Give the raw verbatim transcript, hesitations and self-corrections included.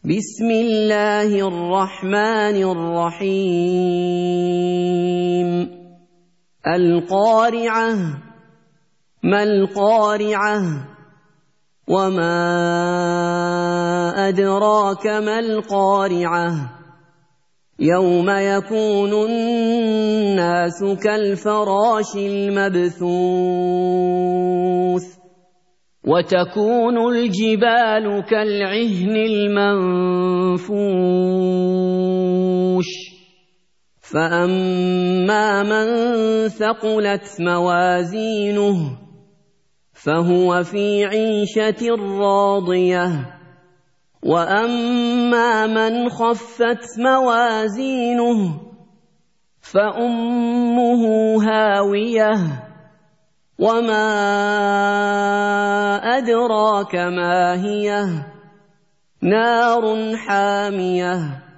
بسم الله الرحمن الرحيم القارعة ما القارعة وما أدراك ما القارعة يوم يكون الناس كالفراش المبثوث وتكون الجبال كالعهن المنفوش فأما من ثقلت موازينه فهو في عيشة راضية وأما من خفت موازينه فأمه هاوية وما أدراك ما هي نار حامية